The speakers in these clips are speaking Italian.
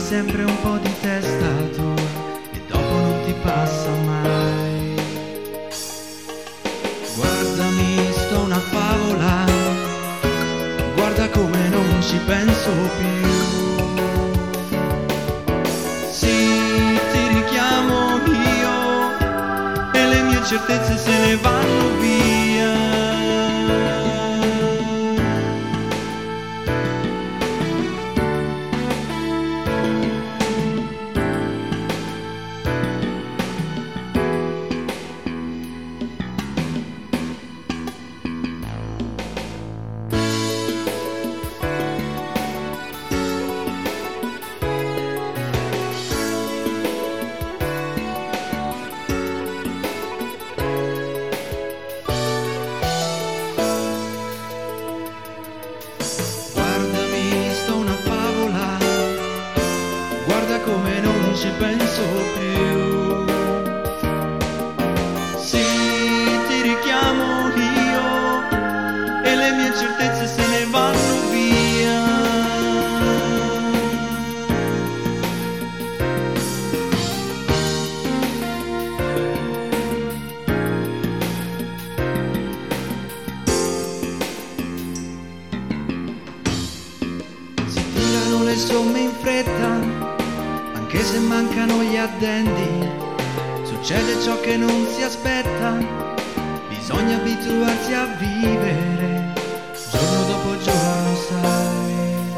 sempre un po' di testa tua e dopo non ti passa mai. Guardami, sto una favola, guarda come non ci penso più. Sì, ti richiamo io e le mie certezze se ne vanno via. Come non ci penso più. Sì, ti richiamo io e le mie certezze se ne vanno via. Si tirano le somme in fretta, anche se mancano gli addendi, succede ciò che non si aspetta, bisogna abituarsi a vivere, giorno dopo giorno, sai.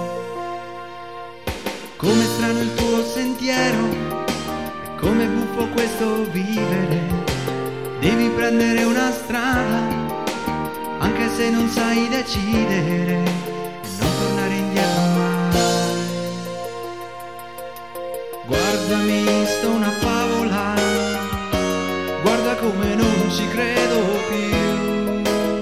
Come strano il tuo sentiero, e come buffo questo vivere, devi prendere una strada, anche se non sai decidere, e non tornare indietro mai. Guardami, sto una favola, guarda come non ci credo più.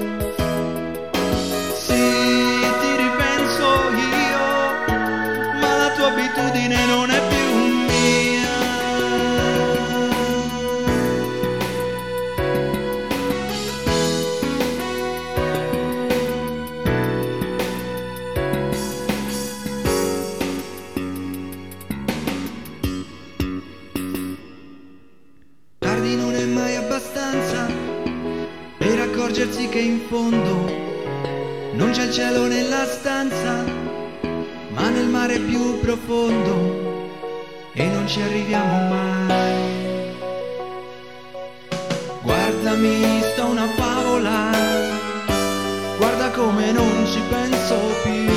Sì, ti ripenso io, ma la tua abitudine non è più mia. Non è mai abbastanza per accorgersi che in fondo non c'è il cielo nella stanza, ma nel mare più profondo, e non ci arriviamo mai. Guardami, sto una favola, guarda come non ci penso più.